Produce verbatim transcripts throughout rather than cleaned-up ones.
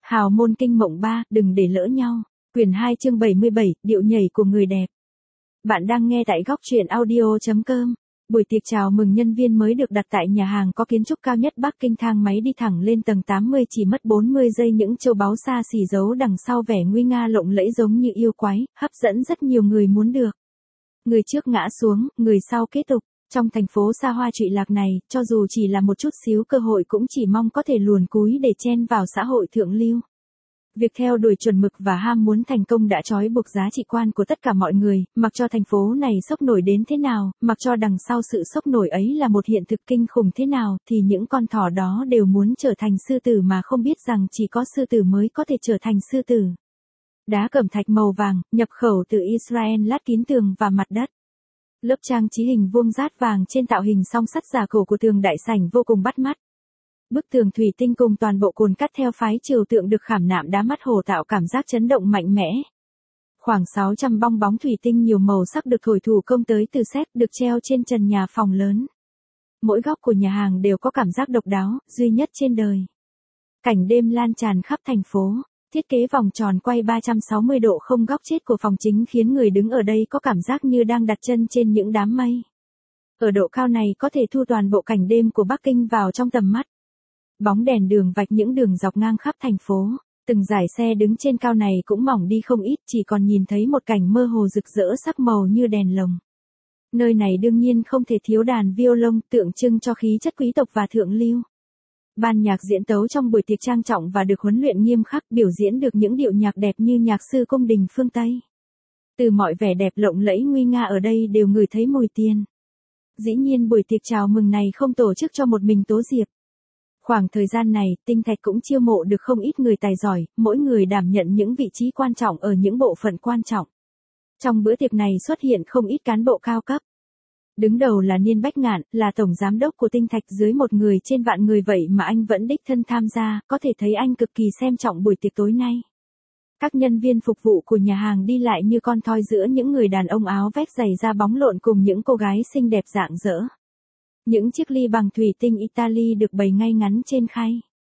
Hào môn kinh mộng ba, đừng để lỡ nhau. Quyển hai chương bảy mươi bảy, điệu nhảy của người đẹp. Bạn đang nghe tại góc truyện audio chấm com. Buổi tiệc chào mừng nhân viên mới được đặt tại nhà hàng có kiến trúc cao nhất Bắc Kinh, thang máy đi thẳng lên tầng tám mươi chỉ mất bốn mươi giây, những châu báu xa xỉ giấu đằng sau vẻ nguy nga lộng lẫy giống như yêu quái, hấp dẫn rất nhiều người muốn được. Người trước ngã xuống, người sau kế tục. Trong thành phố xa hoa trụy lạc này, cho dù chỉ là một chút xíu cơ hội cũng chỉ mong có thể luồn cúi để chen vào xã hội thượng lưu. Việc theo đuổi chuẩn mực và ham muốn thành công đã trói buộc giá trị quan của tất cả mọi người, mặc cho thành phố này sốc nổi đến thế nào, mặc cho đằng sau sự sốc nổi ấy là một hiện thực kinh khủng thế nào, thì những con thỏ đó đều muốn trở thành sư tử mà không biết rằng chỉ có sư tử mới có thể trở thành sư tử. Đá cẩm thạch màu vàng, nhập khẩu từ Israel lát kín tường và mặt đất. Lớp trang trí hình vuông rát vàng trên tạo hình song sắt giả cổ của tường đại sảnh vô cùng bắt mắt. Bức tường thủy tinh cùng toàn bộ cồn cắt theo phái triều tượng được khảm nạm đá mắt hồ tạo cảm giác chấn động mạnh mẽ. Khoảng sáu trăm bong bóng thủy tinh nhiều màu sắc được thổi thủ công tới từ séc được treo trên trần nhà phòng lớn. Mỗi góc của nhà hàng đều có cảm giác độc đáo, duy nhất trên đời. Cảnh đêm lan tràn khắp thành phố. Thiết kế vòng tròn quay ba trăm sáu mươi độ không góc chết của phòng chính khiến người đứng ở đây có cảm giác như đang đặt chân trên những đám mây. Ở độ cao này có thể thu toàn bộ cảnh đêm của Bắc Kinh vào trong tầm mắt. Bóng đèn đường vạch những đường dọc ngang khắp thành phố, từng dải xe đứng trên cao này cũng mỏng đi không ít, chỉ còn nhìn thấy một cảnh mơ hồ rực rỡ sắc màu như đèn lồng. Nơi này đương nhiên không thể thiếu đàn violon tượng trưng cho khí chất quý tộc và thượng lưu. Ban nhạc diễn tấu trong buổi tiệc trang trọng và được huấn luyện nghiêm khắc, biểu diễn được những điệu nhạc đẹp như nhạc sư cung đình phương Tây. Từ mọi vẻ đẹp lộng lẫy nguy nga ở đây đều ngửi thấy mùi tiền. Dĩ nhiên buổi tiệc chào mừng này không tổ chức cho một mình Tố Diệp. Khoảng thời gian này, Tinh Thạch cũng chiêu mộ được không ít người tài giỏi, mỗi người đảm nhận những vị trí quan trọng ở những bộ phận quan trọng. Trong bữa tiệc này xuất hiện không ít cán bộ cao cấp. Đứng đầu là Niên Bách Ngạn, là tổng giám đốc của Tinh Thạch, dưới một người trên vạn người vậy mà anh vẫn đích thân tham gia, có thể thấy anh cực kỳ xem trọng buổi tiệc tối nay. Các nhân viên phục vụ của nhà hàng đi lại như con thoi giữa những người đàn ông áo vest giày da bóng lộn cùng những cô gái xinh đẹp rạng rỡ. Những chiếc ly bằng thủy tinh Italy được bày ngay ngắn trên khay.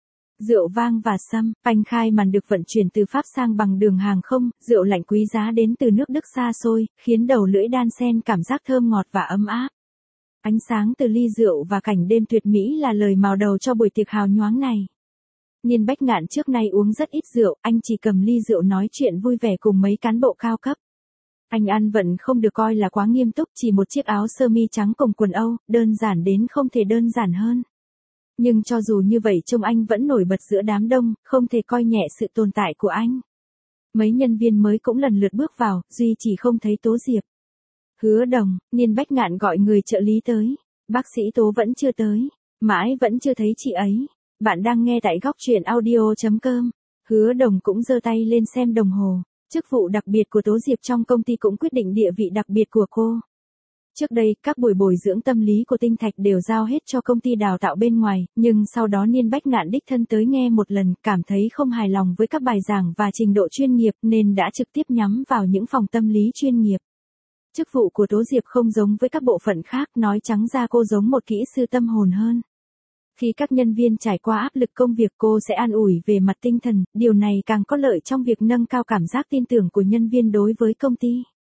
Rượu vang và sâm, bánh khai màn được vận chuyển từ Pháp sang bằng đường hàng không, rượu lạnh quý giá đến từ nước Đức xa xôi, khiến đầu lưỡi đan xen cảm giác thơm ngọt và ấm áp. Ánh sáng từ ly rượu và cảnh đêm tuyệt mỹ là lời mào đầu cho buổi tiệc hào nhoáng này. Niên Bách Ngạn trước nay uống rất ít rượu, anh chỉ cầm ly rượu nói chuyện vui vẻ cùng mấy cán bộ cao cấp. Anh ăn vận không được coi là quá nghiêm túc, chỉ một chiếc áo sơ mi trắng cùng quần Âu, đơn giản đến không thể đơn giản hơn. Nhưng cho dù như vậy trông anh vẫn nổi bật giữa đám đông, không thể coi nhẹ sự tồn tại của anh. Mấy nhân viên mới cũng lần lượt bước vào, duy chỉ không thấy Tố Diệp. Hứa Đồng, Niên Bách Ngạn gọi người trợ lý tới. Bác sĩ Tố vẫn chưa tới, mãi vẫn chưa thấy chị ấy. Bạn đang nghe tại góc truyện audio chấm com. Hứa Đồng cũng giơ tay lên xem đồng hồ. Chức vụ đặc biệt của Tố Diệp trong công ty cũng quyết định địa vị đặc biệt của cô. Trước đây, các buổi bồi dưỡng tâm lý của Tinh Thạch đều giao hết cho công ty đào tạo bên ngoài, nhưng sau đó Niên Bách Ngạn đích thân tới nghe một lần, cảm thấy không hài lòng với các bài giảng và trình độ chuyên nghiệp nên đã trực tiếp nhắm vào những phòng tâm lý chuyên nghiệp. Chức vụ của Tố Diệp không giống với các bộ phận khác, nói trắng ra cô giống một kỹ sư tâm hồn hơn. Khi các nhân viên trải qua áp lực công việc, cô sẽ an ủi về mặt tinh thần, điều này càng có lợi trong việc nâng cao cảm giác tin tưởng của nhân viên đối với công ty.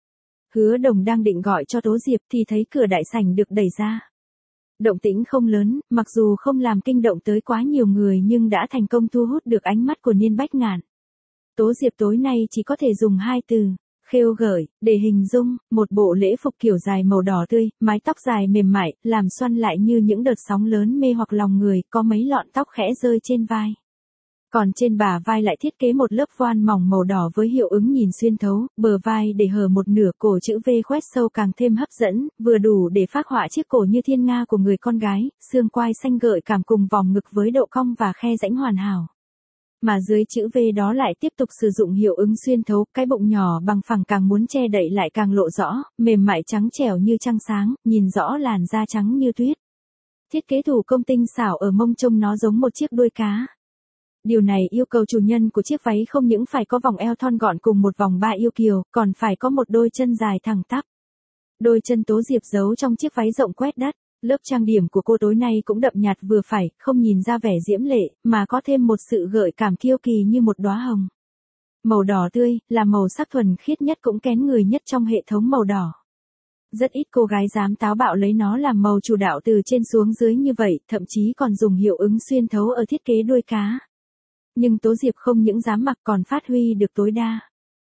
Hứa Đồng đang định gọi cho Tố Diệp thì thấy cửa đại sảnh được đẩy ra. Động tĩnh không lớn, mặc dù không làm kinh động tới quá nhiều người nhưng đã thành công thu hút được ánh mắt của Niên Bách Ngạn. Tố Diệp tối nay chỉ có thể dùng hai từ, khêu gợi, để hình dung, một bộ lễ phục kiểu dài màu đỏ tươi, mái tóc dài mềm mại, làm xoăn lại như những đợt sóng lớn mê hoặc lòng người, có mấy lọn tóc khẽ rơi trên vai. Còn trên bả vai lại thiết kế một lớp voan mỏng màu đỏ với hiệu ứng nhìn xuyên thấu, bờ vai để hở một nửa, cổ chữ V khoét sâu càng thêm hấp dẫn, vừa đủ để phác họa chiếc cổ như thiên nga của người con gái, xương quai xanh gợi cảm cùng vòng ngực với độ cong và khe rãnh hoàn hảo. Mà dưới chữ V đó lại tiếp tục sử dụng hiệu ứng xuyên thấu, cái bụng nhỏ bằng phẳng càng muốn che đậy lại càng lộ rõ, mềm mại trắng trẻo như trăng sáng, nhìn rõ làn da trắng như tuyết. Thiết kế thủ công tinh xảo ở mông trông nó giống một chiếc đuôi cá. Điều này yêu cầu chủ nhân của chiếc váy không những phải có vòng eo thon gọn cùng một vòng ba yêu kiều, còn phải có một đôi chân dài thẳng tắp. Đôi chân Tố Diệp giấu trong chiếc váy rộng quét đất, Lớp trang điểm của cô tối nay cũng đậm nhạt vừa phải, không nhìn ra vẻ diễm lệ, mà có thêm một sự gợi cảm kiêu kỳ như một đóa hồng. Màu đỏ tươi, là màu sắc thuần khiết nhất cũng kén người nhất trong hệ thống màu đỏ. Rất ít cô gái dám táo bạo lấy nó làm màu chủ đạo từ trên xuống dưới như vậy, thậm chí còn dùng hiệu ứng xuyên thấu ở thiết kế đuôi cá. Nhưng Tố Diệp không những dám mặc còn phát huy được tối đa.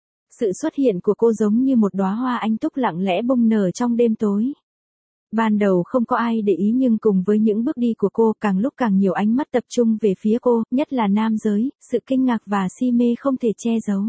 Sự xuất hiện của cô giống như một đóa hoa anh túc lặng lẽ bung nở trong đêm tối. Ban đầu không có ai để ý nhưng cùng với những bước đi của cô càng lúc càng nhiều ánh mắt tập trung về phía cô, nhất là nam giới, sự kinh ngạc và si mê không thể che giấu.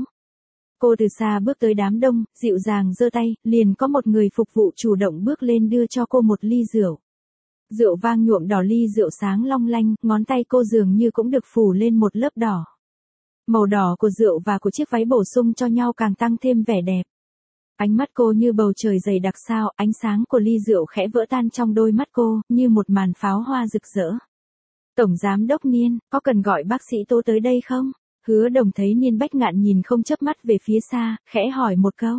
Cô từ xa bước tới đám đông, dịu dàng giơ tay, liền có một người phục vụ chủ động bước lên đưa cho cô một ly rượu. Rượu vang nhuộm đỏ ly rượu sáng long lanh, ngón tay cô dường như cũng được phủ lên một lớp đỏ. Màu đỏ của rượu và của chiếc váy bổ sung cho nhau càng tăng thêm vẻ đẹp. Ánh mắt cô như bầu trời dày đặc sao, ánh sáng của ly rượu khẽ vỡ tan trong đôi mắt cô, như một màn pháo hoa rực rỡ. Tổng giám đốc Niên, có cần gọi bác sĩ Tố tới đây không? Hứa Đồng thấy Niên Bách Ngạn nhìn không chớp mắt về phía xa, khẽ hỏi một câu.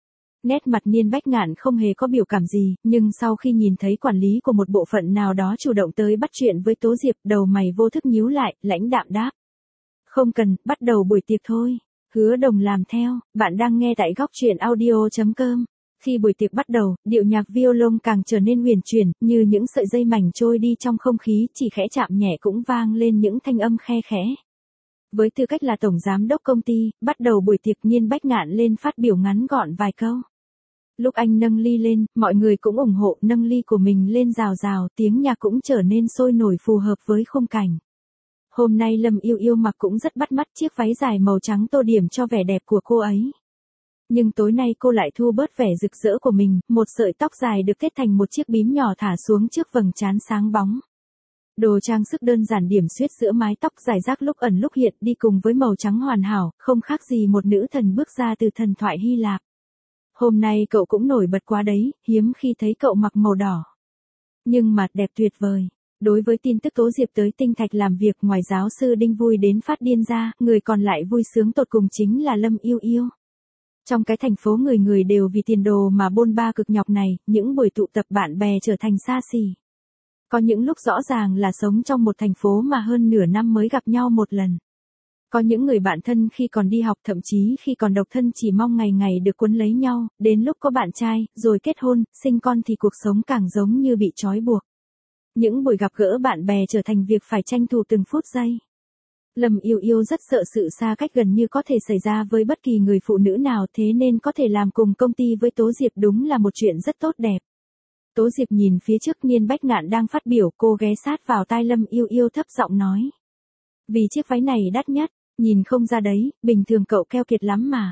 Nét mặt Niên Bách Ngạn không hề có biểu cảm gì, nhưng sau khi nhìn thấy quản lý của một bộ phận nào đó chủ động tới bắt chuyện với Tố Diệp, đầu mày vô thức nhíu lại, lãnh đạm đáp. Không cần, bắt đầu buổi tiệc thôi. Hứa Đồng làm theo, bạn đang nghe tại góc truyện audio chấm com. Khi buổi tiệc bắt đầu, điệu nhạc violon càng trở nên huyền chuyển, như những sợi dây mảnh trôi đi trong không khí, chỉ khẽ chạm nhẹ cũng vang lên những thanh âm khe khẽ. Với tư cách là tổng giám đốc công ty, bắt đầu buổi tiệc Niên Bách Ngạn lên phát biểu ngắn gọn vài câu. Lúc anh nâng ly lên, mọi người cũng ủng hộ nâng ly của mình lên rào rào, tiếng nhạc cũng trở nên sôi nổi phù hợp với khung cảnh. Hôm nay Lâm Yêu Yêu mặc cũng rất bắt mắt, chiếc váy dài màu trắng tô điểm cho vẻ đẹp của cô ấy. Nhưng tối nay cô lại thu bớt vẻ rực rỡ của mình, một sợi tóc dài được kết thành một chiếc bím nhỏ thả xuống trước vầng trán sáng bóng. Đồ trang sức đơn giản điểm xuyết giữa mái tóc dài rác lúc ẩn lúc hiện đi cùng với màu trắng hoàn hảo, không khác gì một nữ thần bước ra từ thần thoại Hy Lạp. Hôm nay cậu cũng nổi bật quá đấy, hiếm khi thấy cậu mặc màu đỏ. Nhưng mặt đẹp tuyệt vời. Đối với tin tức Tố Diệp tới Tinh Thạch làm việc, ngoài giáo sư Đinh vui đến phát điên ra, người còn lại vui sướng tột cùng chính là Lâm Yêu Yêu. Trong cái thành phố người người đều vì tiền đồ mà bôn ba cực nhọc này, những buổi tụ tập bạn bè trở thành xa xỉ. Có những lúc rõ ràng là sống trong một thành phố mà hơn nửa năm mới gặp nhau một lần. Có những người bạn thân khi còn đi học, thậm chí khi còn độc thân chỉ mong ngày ngày được quấn lấy nhau, đến lúc có bạn trai, rồi kết hôn, sinh con thì cuộc sống càng giống như bị trói buộc. Những buổi gặp gỡ bạn bè trở thành việc phải tranh thủ từng phút giây. Lâm Yêu Yêu rất sợ sự xa cách gần như có thể xảy ra với bất kỳ người phụ nữ nào, thế nên có thể làm cùng công ty với Tố Diệp đúng là một chuyện rất tốt đẹp. Tố Diệp nhìn phía trước Niên Bách Ngạn đang phát biểu, cô ghé sát vào tai Lâm Yêu Yêu thấp giọng nói. Vì chiếc váy này đắt nhất, nhìn không ra đấy, bình thường cậu keo kiệt lắm mà.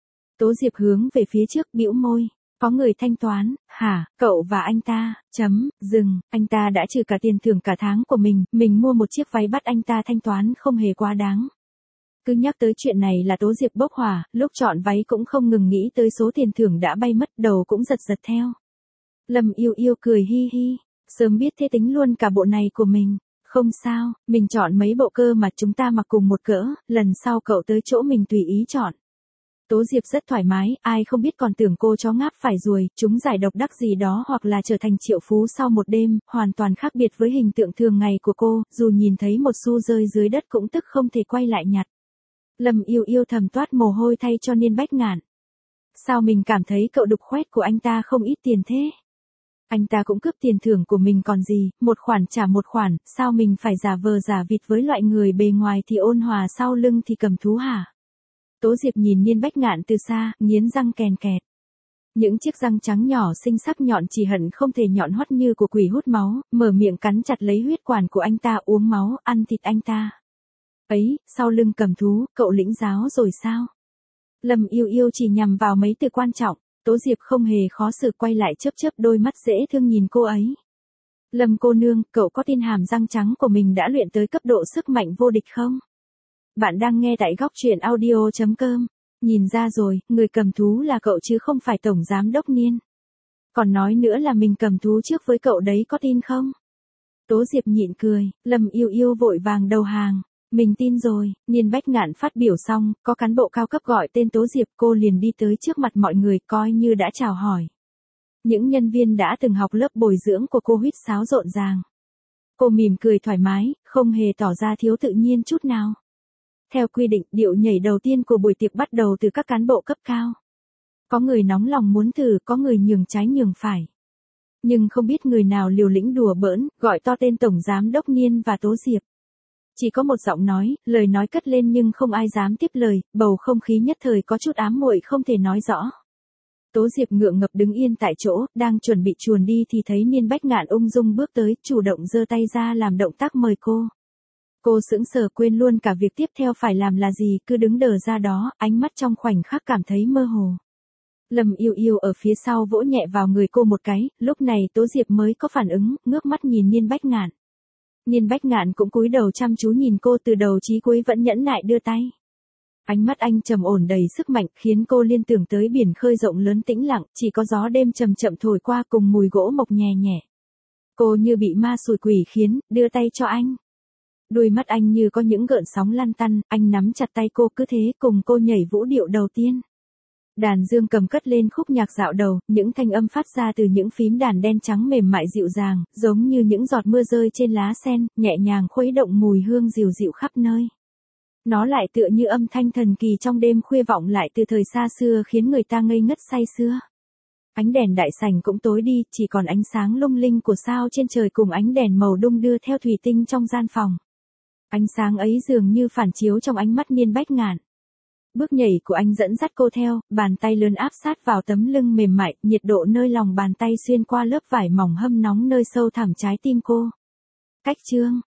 Tố Diệp hướng về phía trước bĩu môi. Có người thanh toán, hả, cậu và anh ta, chấm, dừng, anh ta đã trừ cả tiền thưởng cả tháng của mình, mình mua một chiếc váy bắt anh ta thanh toán không hề quá đáng. Cứ nhắc tới chuyện này là Tố Diệp bốc hỏa, lúc chọn váy cũng không ngừng nghĩ tới số tiền thưởng đã bay mất, đầu cũng giật giật theo. Lâm Yêu Yêu cười hi hi, sớm biết thế tính luôn cả bộ này của mình. Không sao, mình chọn mấy bộ cơ mà chúng ta mặc cùng một cỡ, lần sau cậu tới chỗ mình tùy ý chọn. Tố Diệp rất thoải mái, ai không biết còn tưởng cô chó ngáp phải ruồi, chúng giải độc đắc gì đó hoặc là trở thành triệu phú sau một đêm, hoàn toàn khác biệt với hình tượng thường ngày của cô, dù nhìn thấy một xu rơi dưới đất cũng tức không thể quay lại nhặt. Lâm Yêu Yêu thầm toát mồ hôi thay cho Niên Bách Ngạn. Sao mình cảm thấy cậu đục khoét của anh ta không ít tiền thế? Anh ta cũng cướp tiền thưởng của mình còn gì, một khoản trả một khoản, sao mình phải giả vờ giả vịt với loại người bề ngoài thì ôn hòa sau lưng thì cầm thú hả? Tố Diệp nhìn Niên Bách Ngạn từ xa, nghiến răng kèn kẹt. Những chiếc răng trắng nhỏ xinh sắc nhọn chỉ hận không thể nhọn hoắt như của quỷ hút máu, mở miệng cắn chặt lấy huyết quản của anh ta, uống máu, ăn thịt anh ta. Ấy, sau lưng cầm thú, cậu lĩnh giáo rồi sao? Lâm Yêu Yêu chỉ nhằm vào mấy từ quan trọng, Tố Diệp không hề khó xử quay lại chớp chớp đôi mắt dễ thương nhìn cô ấy. Lâm cô nương, cậu có tin hàm răng trắng của mình đã luyện tới cấp độ sức mạnh vô địch không? Bạn đang nghe tại góc truyện audio chấm com. Nhìn ra rồi, người cầm thú là cậu chứ không phải tổng giám đốc Niên. Còn nói nữa là mình cầm thú trước với cậu đấy, có tin không? Tố Diệp nhịn cười, Lâm Yêu Yêu vội vàng đầu hàng. Mình tin rồi. Niên Bách Ngạn phát biểu xong, có cán bộ cao cấp gọi tên Tố Diệp, cô liền đi tới trước mặt mọi người coi như đã chào hỏi. Những nhân viên đã từng học lớp bồi dưỡng của cô huýt sáo rộn ràng. Cô mỉm cười thoải mái, không hề tỏ ra thiếu tự nhiên chút nào. Theo quy định, điệu nhảy đầu tiên của buổi tiệc bắt đầu từ các cán bộ cấp cao. Có người nóng lòng muốn thử, có người nhường trái nhường phải. Nhưng không biết người nào liều lĩnh đùa bỡn, gọi to tên Tổng Giám đốc Niên và Tố Diệp. Chỉ có một giọng nói, lời nói cất lên nhưng không ai dám tiếp lời, bầu không khí nhất thời có chút ám muội không thể nói rõ. Tố Diệp ngượng ngập đứng yên tại chỗ, đang chuẩn bị chuồn đi thì thấy Niên Bách Ngạn ung dung bước tới, chủ động giơ tay ra làm động tác mời cô. Cô sững sờ quên luôn cả việc tiếp theo phải làm là gì, cứ đứng đờ ra đó, ánh mắt trong khoảnh khắc cảm thấy mơ hồ. Lâm Yêu Yêu ở phía sau vỗ nhẹ vào người cô một cái, lúc này Tố Diệp mới có phản ứng, ngước mắt nhìn Niên Bách Ngạn. Niên Bách Ngạn cũng cúi đầu chăm chú nhìn cô, từ đầu chí cuối vẫn nhẫn nại đưa tay. Ánh mắt anh trầm ổn đầy sức mạnh, khiến cô liên tưởng tới biển khơi rộng lớn tĩnh lặng, chỉ có gió đêm chậm chậm thổi qua cùng mùi gỗ mộc nhẹ nhẹ. Cô như bị ma xui quỷ khiến, đưa tay cho anh. Đôi mắt anh như có những gợn sóng lăn tăn, anh nắm chặt tay cô, cứ thế cùng cô nhảy vũ điệu đầu tiên. Đàn dương cầm cất lên khúc nhạc dạo đầu, những thanh âm phát ra từ những phím đàn đen trắng mềm mại dịu dàng, giống như những giọt mưa rơi trên lá sen, nhẹ nhàng khuấy động mùi hương dịu dịu khắp nơi. Nó lại tựa như âm thanh thần kỳ trong đêm khuya vọng lại từ thời xa xưa, khiến người ta ngây ngất say sưa. Ánh đèn đại sảnh cũng tối đi, chỉ còn ánh sáng lung linh của sao trên trời cùng ánh đèn màu đung đưa theo thủy tinh trong gian phòng. Ánh sáng ấy dường như phản chiếu trong ánh mắt Niên Bách Ngạn. Bước nhảy của anh dẫn dắt cô theo, bàn tay lớn áp sát vào tấm lưng mềm mại, nhiệt độ nơi lòng bàn tay xuyên qua lớp vải mỏng hâm nóng nơi sâu thẳm trái tim cô. Cách chương